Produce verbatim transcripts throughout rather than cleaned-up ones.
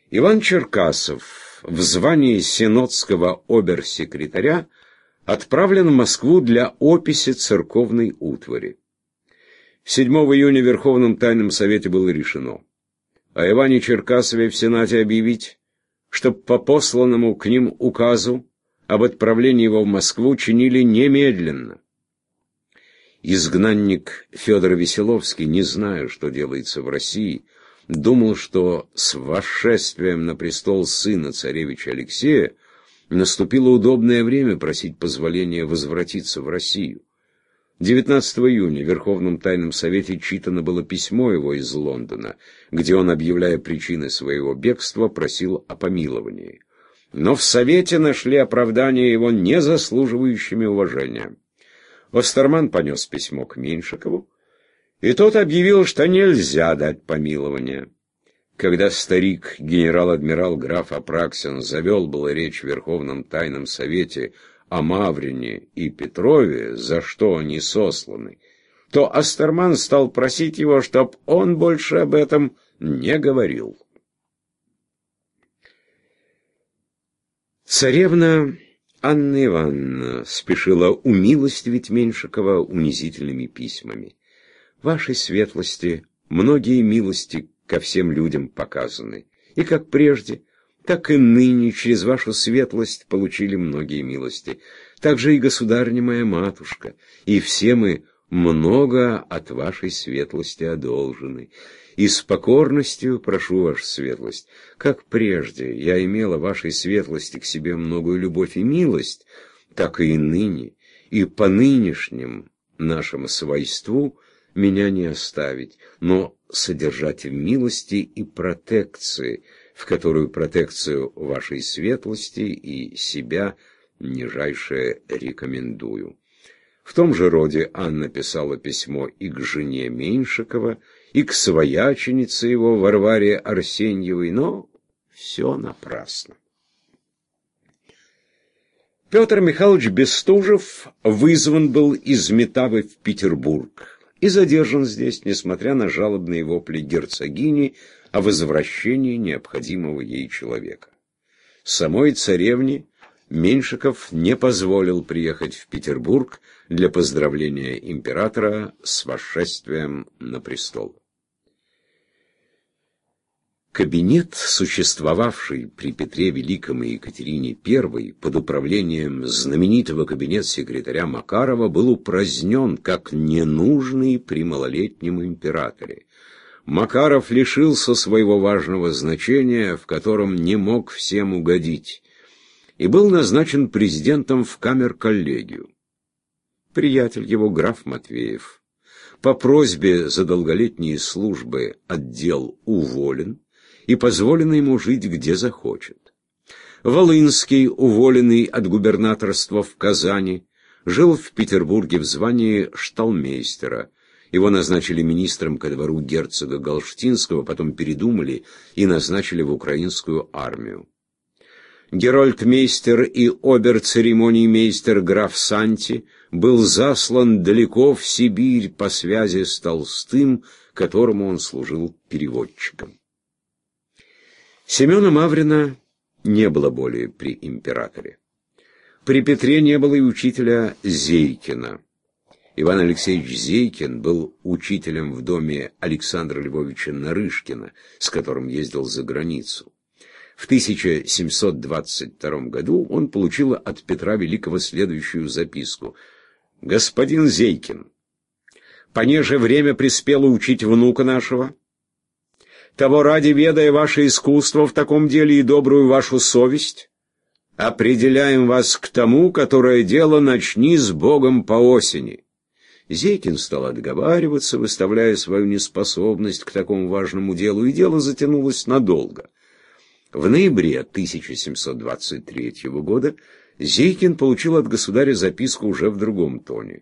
Иван Черкасов в звании синодского обер-секретаря отправлен в Москву для описи церковной утвари. седьмого июня в Верховном Тайном Совете было решено о Иване Черкасове в Сенате объявить, чтоб по посланному к ним указу об отправлении его в Москву чинили немедленно. Изгнанник Федор Веселовский, не зная, что делается в России, думал, что с восшествием на престол сына царевича Алексея наступило удобное время просить позволения возвратиться в Россию. девятнадцатого июня в Верховном Тайном Совете читано было письмо его из Лондона, где он, объявляя причины своего бегства, просил о помиловании. Но в Совете нашли оправдание его не заслуживающими уважения. Остерман понес письмо к Меньшикову, и тот объявил, что нельзя дать помилование. Когда старик, генерал-адмирал граф Апраксин, завел было речь в Верховном Тайном Совете о Маврине и Петрове, за что они сосланы, то Остерман стал просить его, чтоб он больше об этом не говорил. Царевна Анна Ивановна спешила умилостивить Меньшикова унизительными письмами. Вашей светлости многие милости ко всем людям показаны, и как прежде, так и ныне через вашу светлость получили многие милости. Также и государыня моя матушка, и все мы много от вашей светлости одолжены. И с покорностью прошу вашу светлость, как прежде я имела вашей светлости к себе многую любовь и милость, так и ныне, и по нынешним нашему свойству меня не оставить, но содержать в милости и протекции, в которую протекцию вашей светлости и себя нижайше рекомендую. В том же роде Анна писала письмо и к жене Меньшикова, и к свояченице его Варваре Арсеньевой, но все напрасно. Петр Михайлович Бестужев вызван был из Метавы в Петербург и задержан здесь, несмотря на жалобные вопли герцогини о возвращении необходимого ей человека. Самой царевне Меньшиков не позволил приехать в Петербург для поздравления императора с восшествием на престол. Кабинет, существовавший при Петре Великом и Екатерине Первой под управлением знаменитого кабинет-секретаря Макарова, был упразднен как ненужный при малолетнем императоре. Макаров лишился своего важного значения, в котором не мог всем угодить, и был назначен президентом в камер-коллегию. Приятель его, граф Матвеев, по просьбе за долголетние службы отдел уволен, и позволено ему жить где захочет. Волынский, уволенный от губернаторства в Казани, жил в Петербурге в звании шталмейстера. Его назначили министром ко двору герцога Галштинского, потом передумали и назначили в украинскую армию. Герольдмейстер и обер-церемониймейстер граф Санти был заслан далеко в Сибирь по связи с Толстым, которому он служил переводчиком. Семена Маврина не было более при императоре. При Петре не было и учителя Зейкина. Иван Алексеевич Зейкин был учителем в доме Александра Львовича Нарышкина, с которым ездил за границу. В тысяча семьсот двадцать втором году он получил от Петра Великого следующую записку. «Господин Зейкин, понеже время приспело учить внука нашего, того ради, ведая ваше искусство в таком деле и добрую вашу совесть, определяем вас к тому, которое дело начни с Богом по осени». Зейкин стал отговариваться, выставляя свою неспособность к такому важному делу, и дело затянулось надолго. В ноябре тысяча семьсот двадцать третьего года Зейкин получил от государя записку уже в другом тоне.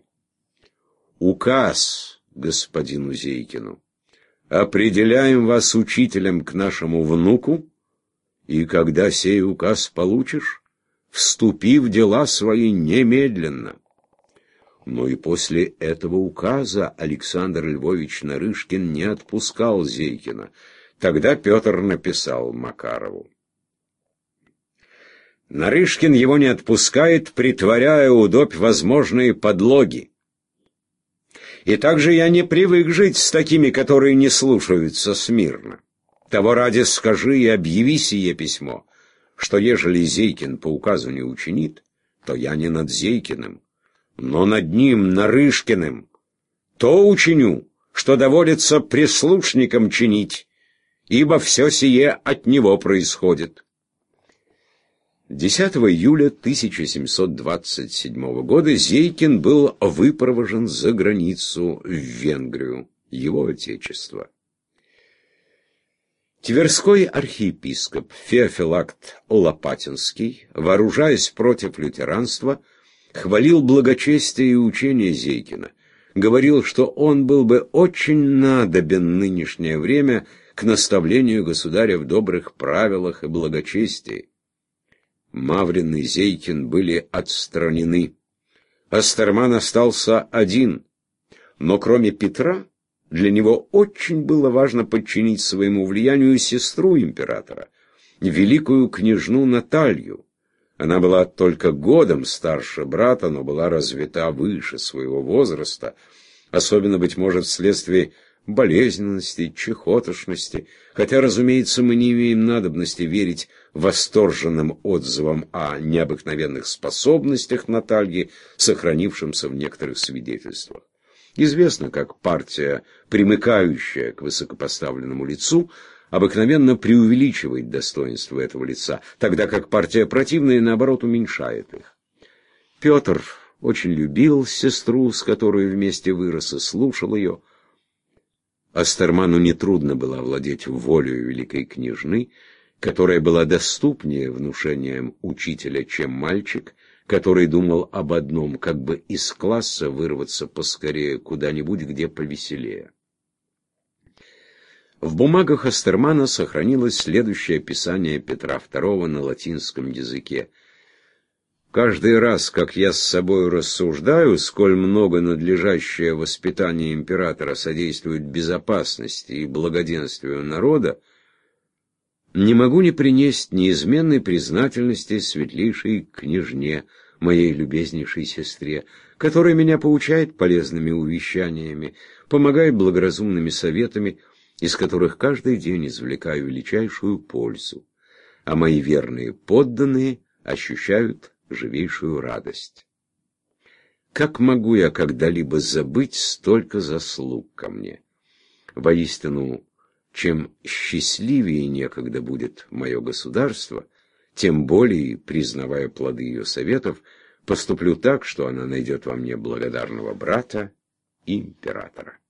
«Указ господину Зейкину. Определяем вас учителем к нашему внуку, и когда сей указ получишь, вступи в дела свои немедленно». Но и после этого указа Александр Львович Нарышкин не отпускал Зейкина. Тогда Петр написал Макарову: Нарышкин его не отпускает, притворяя удобь возможные подлоги. И также я не привык жить с такими, которые не слушаются смирно. Того ради скажи и объяви сие письмо, что ежели Зейкин по указу не учинит, то я не над Зейкиным, но над ним, Нарышкиным, то учиню, что доводится прислушникам чинить, ибо все сие от него происходит. десятого июля тысяча семьсот двадцать седьмого года Зейкин был выпровожен за границу в Венгрию, его отечество. Тверской архиепископ Феофилакт Лопатинский, вооружаясь против лютеранства, хвалил благочестие и учение Зейкина, говорил, что он был бы очень надобен нынешнее время к наставлению государя в добрых правилах и благочестии. Маврин и Зейкин были отстранены. Астерман остался один, но кроме Петра, для него очень было важно подчинить своему влиянию сестру императора, великую княжну Наталью. Она была только годом старше брата, но была развита выше своего возраста, особенно, быть может, вследствие болезненности, чехотошности, хотя, разумеется, мы не имеем надобности верить восторженным отзывам о необыкновенных способностях Натальи, сохранившимся в некоторых свидетельствах. Известно, как партия, примыкающая к высокопоставленному лицу, обыкновенно преувеличивает достоинство этого лица, тогда как партия противная, наоборот, уменьшает их. Петр очень любил сестру, с которой вместе вырос, и слушал ее. Астерману нетрудно было овладеть волею великой княжны, которая была доступнее внушениям учителя, чем мальчик, который думал об одном, как бы из класса вырваться поскорее куда-нибудь, где повеселее. В бумагах Астермана сохранилось следующее описание Петра второго на латинском языке. «Каждый раз, как я с собой рассуждаю, сколь много надлежащее воспитание императора содействует безопасности и благоденствию народа, не могу не принести неизменной признательности светлейшей княжне, моей любезнейшей сестре, которая меня поучает полезными увещаниями, помогает благоразумными советами, из которых каждый день извлекаю величайшую пользу, а мои верные подданные ощущают живейшую радость. Как могу я когда-либо забыть столько заслуг ко мне? Воистину, чем счастливее некогда будет мое государство, тем более, признавая плоды ее советов, поступлю так, что она найдет во мне благодарного брата и императора.